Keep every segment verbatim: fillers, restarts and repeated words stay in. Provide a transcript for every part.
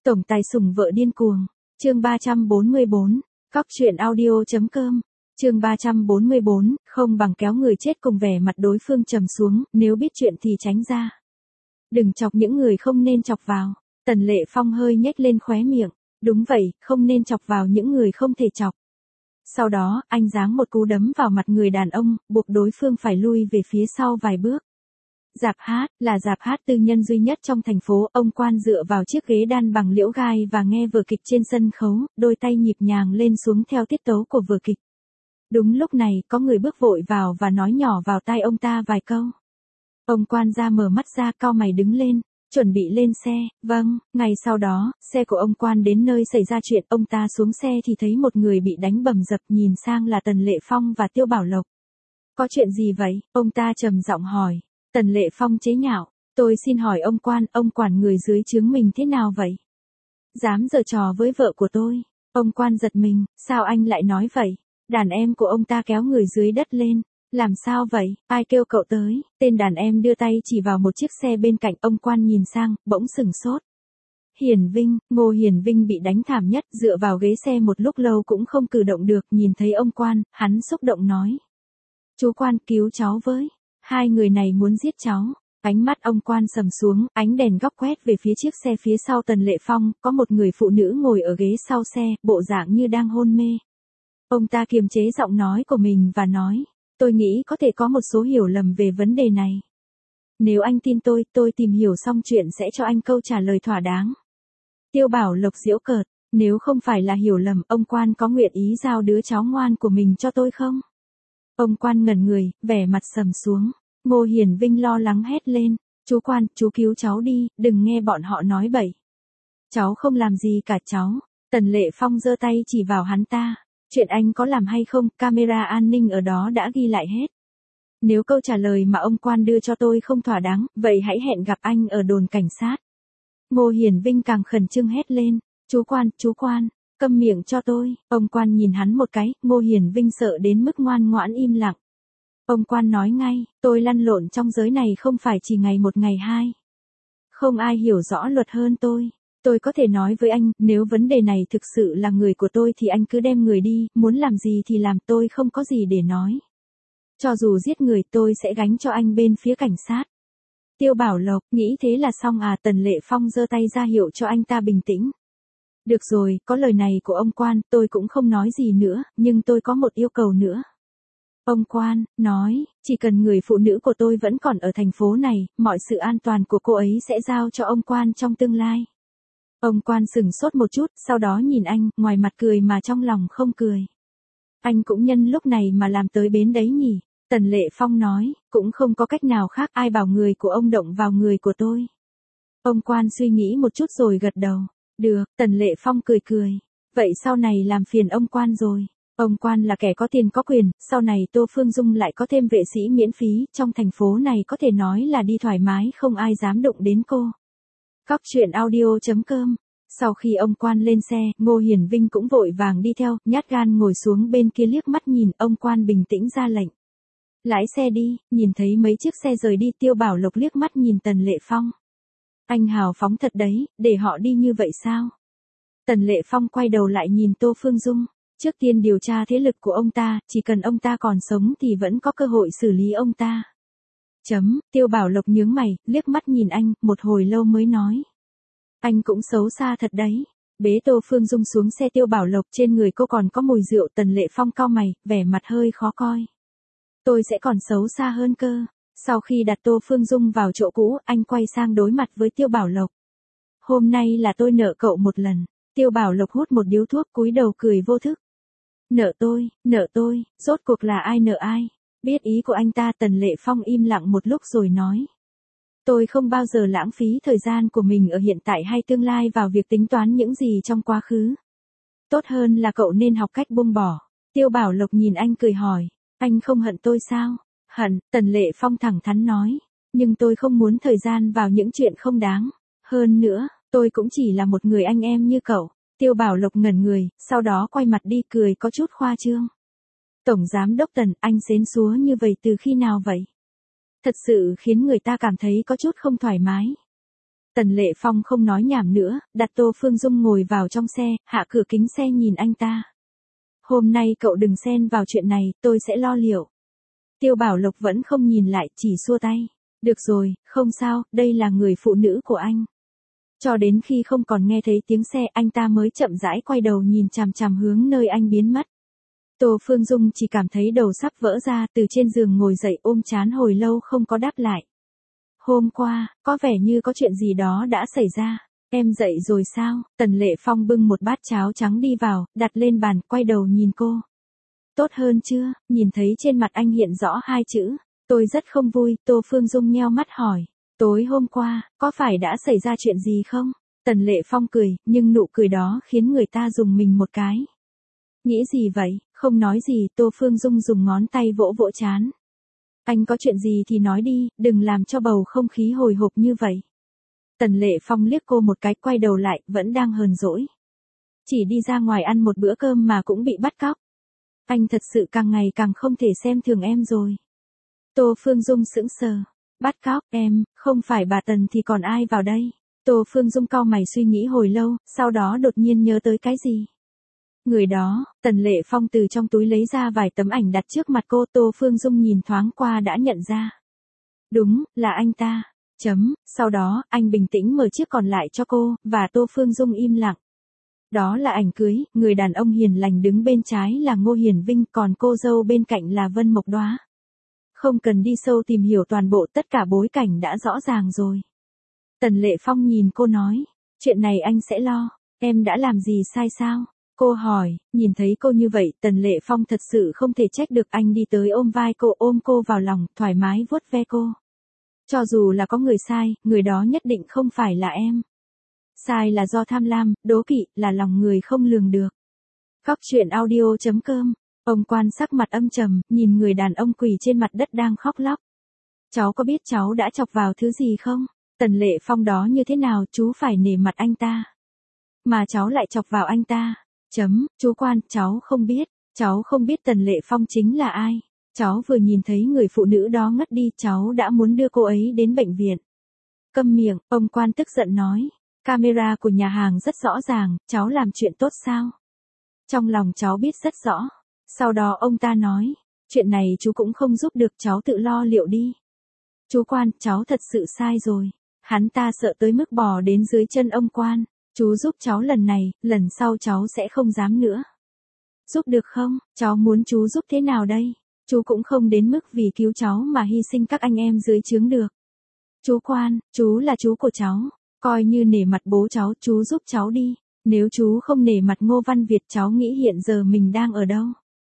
Tổng tài sủng vợ điên cuồng. Chương ba trăm bốn mươi bốn. Cóc truyện audio.com. Chương ba trăm bốn mươi bốn, không bằng kéo người chết cùng vẻ mặt đối phương trầm xuống, nếu biết chuyện thì tránh ra. Đừng chọc những người không nên chọc vào. Tần Lệ Phong hơi nhếch lên khóe miệng. Đúng vậy, không nên chọc vào những người không thể chọc. Sau đó, anh giáng một cú đấm vào mặt người đàn ông, buộc đối phương phải lui về phía sau vài bước. Rạp hát, là rạp hát tư nhân duy nhất trong thành phố, ông Quan dựa vào chiếc ghế đan bằng liễu gai và nghe vở kịch trên sân khấu, đôi tay nhịp nhàng lên xuống theo tiết tấu của vở kịch. Đúng lúc này, có người bước vội vào và nói nhỏ vào tai ông ta vài câu. Ông Quan ra mở mắt ra, cau mày đứng lên, chuẩn bị lên xe. Vâng, ngày sau đó, xe của ông Quan đến nơi xảy ra chuyện, ông ta xuống xe thì thấy một người bị đánh bầm dập, nhìn sang là Tần Lệ Phong và Tiêu Bảo Lộc. Có chuyện gì vậy? Ông ta trầm giọng hỏi. Tần Lệ Phong chế nhạo, tôi xin hỏi ông Quan, ông quản người dưới trướng mình thế nào vậy? Dám giở trò với vợ của tôi. Ông Quan giật mình, sao anh lại nói vậy? Đàn em của ông ta kéo người dưới đất lên. Làm sao vậy? Ai kêu cậu tới? Tên đàn em đưa tay chỉ vào một chiếc xe bên cạnh, ông Quan nhìn sang, bỗng sửng sốt. Hiển Vinh, Ngô Hiển Vinh bị đánh thảm nhất, dựa vào ghế xe một lúc lâu cũng không cử động được, nhìn thấy ông Quan, hắn xúc động nói. Chú Quan, cứu cháu với. Hai người này muốn giết cháu. Ánh mắt ông Quan sầm xuống, ánh đèn góc quét về phía chiếc xe phía sau Tần Lệ Phong, có một người phụ nữ ngồi ở ghế sau xe, bộ dạng như đang hôn mê. Ông ta kiềm chế giọng nói của mình và nói, tôi nghĩ có thể có một số hiểu lầm về vấn đề này. Nếu anh tin tôi, tôi tìm hiểu xong chuyện sẽ cho anh câu trả lời thỏa đáng. Tiêu Bảo Lộc giễu cợt, nếu không phải là hiểu lầm, ông Quan có nguyện ý giao đứa cháu ngoan của mình cho tôi không? Ông Quan ngẩn người, vẻ mặt sầm xuống. Ngô Hiển Vinh lo lắng hét lên. Chú Quan, chú cứu cháu đi, đừng nghe bọn họ nói bậy. Cháu không làm gì cả cháu. Tần Lệ Phong giơ tay chỉ vào hắn ta. Chuyện anh có làm hay không, camera an ninh ở đó đã ghi lại hết. Nếu câu trả lời mà ông Quan đưa cho tôi không thỏa đáng, vậy hãy hẹn gặp anh ở đồn cảnh sát. Ngô Hiển Vinh càng khẩn trương hét lên. Chú Quan, chú Quan. Câm miệng cho tôi. Ông Quan nhìn hắn một cái, Ngô Hiển Vinh sợ đến mức ngoan ngoãn im lặng. Ông Quan nói ngay, tôi lăn lộn trong giới này không phải chỉ ngày một ngày hai. Không ai hiểu rõ luật hơn tôi. Tôi có thể nói với anh, nếu vấn đề này thực sự là người của tôi thì anh cứ đem người đi, muốn làm gì thì làm, tôi không có gì để nói. Cho dù giết người tôi sẽ gánh cho anh bên phía cảnh sát. Tiêu Bảo Lộc, nghĩ thế là xong à? Tần Lệ Phong giơ tay ra hiệu cho anh ta bình tĩnh. Được rồi, có lời này của ông Quan, tôi cũng không nói gì nữa, nhưng tôi có một yêu cầu nữa. Ông Quan, nói, chỉ cần người phụ nữ của tôi vẫn còn ở thành phố này, mọi sự an toàn của cô ấy sẽ giao cho ông Quan trong tương lai. Ông Quan sửng sốt một chút, sau đó nhìn anh, ngoài mặt cười mà trong lòng không cười. Anh cũng nhân lúc này mà làm tới bến đấy nhỉ? Tần Lệ Phong nói, cũng không có cách nào khác, ai bảo người của ông động vào người của tôi. Ông Quan suy nghĩ một chút rồi gật đầu. Được, Tần Lệ Phong cười cười. Vậy sau này làm phiền ông Quan rồi. Ông Quan là kẻ có tiền có quyền, sau này Tô Phương Dung lại có thêm vệ sĩ miễn phí, trong thành phố này có thể nói là đi thoải mái, không ai dám đụng đến cô. Cóc truyện audio.com. Sau khi ông Quan lên xe, Ngô Hiển Vinh cũng vội vàng đi theo, nhát gan ngồi xuống bên kia liếc mắt nhìn, ông Quan bình tĩnh ra lệnh. Lái xe đi. Nhìn thấy mấy chiếc xe rời đi, Tiêu Bảo Lộc liếc mắt nhìn Tần Lệ Phong. Anh hào phóng thật đấy, để họ đi như vậy sao? Tần Lệ Phong quay đầu lại nhìn Tô Phương Dung. Trước tiên điều tra thế lực của ông ta, chỉ cần ông ta còn sống thì vẫn có cơ hội xử lý ông ta. Chấm, Tiêu Bảo Lộc nhướng mày, liếc mắt nhìn anh, một hồi lâu mới nói. Anh cũng xấu xa thật đấy. Bế Tô Phương Dung xuống xe. Tiêu Bảo Lộc, trên người cô còn có mùi rượu. Tần Lệ Phong cau mày, vẻ mặt hơi khó coi. Tôi sẽ còn xấu xa hơn cơ. Sau khi đặt Tô Phương Dung vào chỗ cũ, anh quay sang đối mặt với Tiêu Bảo Lộc. Hôm nay là tôi nợ cậu một lần. Tiêu Bảo Lộc hút một điếu thuốc, cúi đầu cười vô thức. Nợ tôi, nợ tôi, rốt cuộc là ai nợ ai? Biết ý của anh ta, Tần Lệ Phong im lặng một lúc rồi nói. Tôi không bao giờ lãng phí thời gian của mình ở hiện tại hay tương lai vào việc tính toán những gì trong quá khứ. Tốt hơn là cậu nên học cách buông bỏ. Tiêu Bảo Lộc nhìn anh cười hỏi. Anh không hận tôi sao? Hận, Tần Lệ Phong thẳng thắn nói. Nhưng tôi không muốn thời gian vào những chuyện không đáng. Hơn nữa, tôi cũng chỉ là một người anh em như cậu. Tiêu Bảo Lộc ngẩn người, sau đó quay mặt đi cười có chút khoa trương. Tổng Giám Đốc Tần, anh xến xúa như vậy từ khi nào vậy? Thật sự khiến người ta cảm thấy có chút không thoải mái. Tần Lệ Phong không nói nhảm nữa, đặt Tô Phương Dung ngồi vào trong xe, hạ cửa kính xe nhìn anh ta. Hôm nay cậu đừng xen vào chuyện này, tôi sẽ lo liệu. Tiêu Bảo Lộc vẫn không nhìn lại, chỉ xua tay. Được rồi, không sao, đây là người phụ nữ của anh. Cho đến khi không còn nghe thấy tiếng xe, anh ta mới chậm rãi quay đầu nhìn chằm chằm hướng nơi anh biến mất. Tô Phương Dung chỉ cảm thấy đầu sắp vỡ ra, từ trên giường ngồi dậy ôm trán hồi lâu không có đáp lại. Hôm qua, có vẻ như có chuyện gì đó đã xảy ra. Em dậy rồi sao? Tần Lệ Phong bưng một bát cháo trắng đi vào, đặt lên bàn, quay đầu nhìn cô. Tốt hơn chưa? Nhìn thấy trên mặt anh hiện rõ hai chữ. Tôi rất không vui, Tô Phương Dung nheo mắt hỏi. Tối hôm qua, có phải đã xảy ra chuyện gì không? Tần Lệ Phong cười, nhưng nụ cười đó khiến người ta dùng mình một cái. Nghĩ gì vậy? Không nói gì, Tô Phương Dung dùng ngón tay vỗ vỗ trán. Anh có chuyện gì thì nói đi, đừng làm cho bầu không khí hồi hộp như vậy. Tần Lệ Phong liếc cô một cái, quay đầu lại, vẫn đang hờn dỗi. Chỉ đi ra ngoài ăn một bữa cơm mà cũng bị bắt cóc. Anh thật sự càng ngày càng không thể xem thường em rồi. Tô Phương Dung sững sờ. Bắt cóc em, không phải bà Tần thì còn ai vào đây? Tô Phương Dung cau mày suy nghĩ hồi lâu, sau đó đột nhiên nhớ tới cái gì. Người đó, Tần Lệ Phong từ trong túi lấy ra vài tấm ảnh đặt trước mặt cô. Tô Phương Dung nhìn thoáng qua đã nhận ra. Đúng, là anh ta. Chấm, sau đó, anh bình tĩnh mở chiếc còn lại cho cô, và Tô Phương Dung im lặng. Đó là ảnh cưới, người đàn ông hiền lành đứng bên trái là Ngô Hiển Vinh, còn cô dâu bên cạnh là Vân Mộc Đóa. Không cần đi sâu tìm hiểu toàn bộ, tất cả bối cảnh đã rõ ràng rồi. Tần Lệ Phong nhìn cô nói, chuyện này anh sẽ lo, em đã làm gì sai sao? Cô hỏi, nhìn thấy cô như vậy, Tần Lệ Phong thật sự không thể trách được, anh đi tới ôm vai cô, ôm cô vào lòng, thoải mái vuốt ve cô. Cho dù là có người sai, người đó nhất định không phải là em. Sai là do tham lam, đố kỵ, là lòng người không lường được. Góc truyện audio chấm com. Ông Quan sắc mặt âm trầm, nhìn người đàn ông quỳ trên mặt đất đang khóc lóc. Cháu có biết cháu đã chọc vào thứ gì không? Tần Lệ Phong đó như thế nào, chú phải nể mặt anh ta. Mà cháu lại chọc vào anh ta. Chấm, chú Quan, cháu không biết. Cháu không biết Tần Lệ Phong chính là ai. Cháu vừa nhìn thấy người phụ nữ đó ngất đi, cháu đã muốn đưa cô ấy đến bệnh viện. Câm miệng, ông Quan tức giận nói. Camera của nhà hàng rất rõ ràng, cháu làm chuyện tốt sao? Trong lòng cháu biết rất rõ. Sau đó ông ta nói, chuyện này chú cũng không giúp được, cháu tự lo liệu đi. Chú Quan, cháu thật sự sai rồi. Hắn ta sợ tới mức bò đến dưới chân ông Quan. Chú giúp cháu lần này, lần sau cháu sẽ không dám nữa. Giúp được không? Cháu muốn chú giúp thế nào đây? Chú cũng không đến mức vì cứu cháu mà hy sinh các anh em dưới trướng được. Chú Quan, chú là chú của cháu. Coi như nể mặt bố cháu, chú giúp cháu đi. Nếu chú không nể mặt Ngô Văn Việt, cháu nghĩ hiện giờ mình đang ở đâu?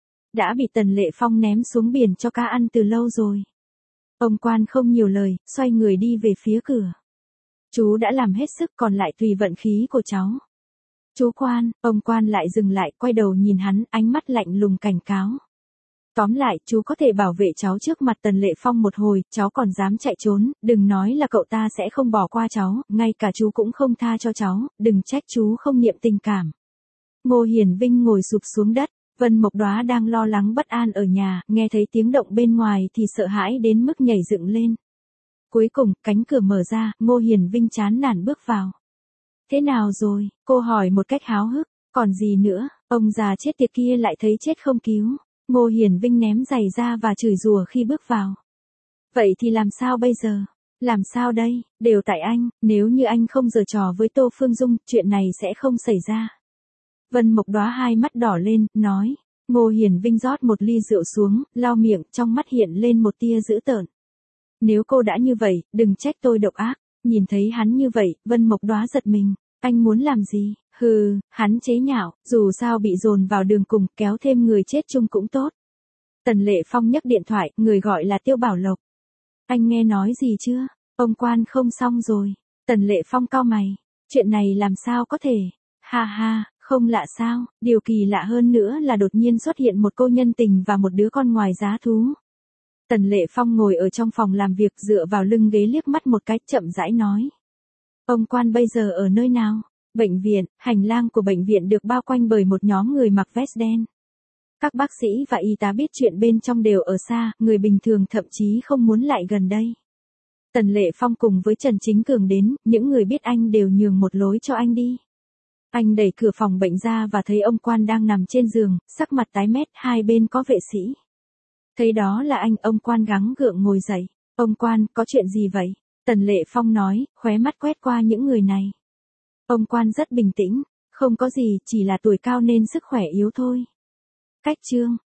Đã bị Tần Lệ Phong ném xuống biển cho cá ăn từ lâu rồi. Ông Quan không nhiều lời, xoay người đi về phía cửa. Chú đã làm hết sức, còn lại tùy vận khí của cháu. Chú Quan, ông Quan lại dừng lại, quay đầu nhìn hắn, ánh mắt lạnh lùng cảnh cáo. Tóm lại, chú có thể bảo vệ cháu trước mặt Tần Lệ Phong một hồi, cháu còn dám chạy trốn, đừng nói là cậu ta sẽ không bỏ qua cháu, ngay cả chú cũng không tha cho cháu, đừng trách chú không niệm tình cảm. Ngô Hiển Vinh ngồi sụp xuống đất, Vân Mộc Đóa đang lo lắng bất an ở nhà, nghe thấy tiếng động bên ngoài thì sợ hãi đến mức nhảy dựng lên. Cuối cùng, cánh cửa mở ra, Ngô Hiển Vinh chán nản bước vào. Thế nào rồi? Cô hỏi một cách háo hức. Còn gì nữa, ông già chết tiệt kia lại thấy chết không cứu. Ngô Hiển Vinh ném giày ra và chửi rủa khi bước vào. Vậy thì làm sao bây giờ? Làm sao đây? Đều tại anh, nếu như anh không giở trò với Tô Phương Dung, chuyện này sẽ không xảy ra. Vân Mộc Đóa hai mắt đỏ lên, nói. Ngô Hiển Vinh rót một ly rượu xuống, lau miệng, trong mắt hiện lên một tia dữ tợn. Nếu cô đã như vậy, đừng trách tôi độc ác. Nhìn thấy hắn như vậy, Vân Mộc Đóa giật mình. Anh muốn làm gì? Hừ, hắn chế nhạo, dù sao bị dồn vào đường cùng, kéo thêm người chết chung cũng tốt. Tần Lệ Phong nhấc điện thoại, người gọi là Tiêu Bảo Lộc. Anh nghe nói gì chưa? Ông Quan không xong rồi. Tần Lệ Phong cau mày. Chuyện này làm sao có thể? Ha ha, không lạ sao? Điều kỳ lạ hơn nữa là đột nhiên xuất hiện một cô nhân tình và một đứa con ngoài giá thú. Tần Lệ Phong ngồi ở trong phòng làm việc, dựa vào lưng ghế liếc mắt một cái, chậm rãi nói. Ông Quan bây giờ ở nơi nào? Bệnh viện. Hành lang của bệnh viện được bao quanh bởi một nhóm người mặc vest đen. Các bác sĩ và y tá biết chuyện bên trong đều ở xa, người bình thường thậm chí không muốn lại gần đây. Tần Lệ Phong cùng với Trần Chính Cường đến, những người biết anh đều nhường một lối cho anh đi. Anh đẩy cửa phòng bệnh ra và thấy ông Quan đang nằm trên giường, sắc mặt tái mét, hai bên có vệ sĩ. Thấy đó là anh, ông Quan gắng gượng ngồi dậy. Ông Quan, có chuyện gì vậy? Tần Lệ Phong nói, khóe mắt quét qua những người này. Ông Quan rất bình tĩnh, không có gì, chỉ là tuổi cao nên sức khỏe yếu thôi. Cách Trương,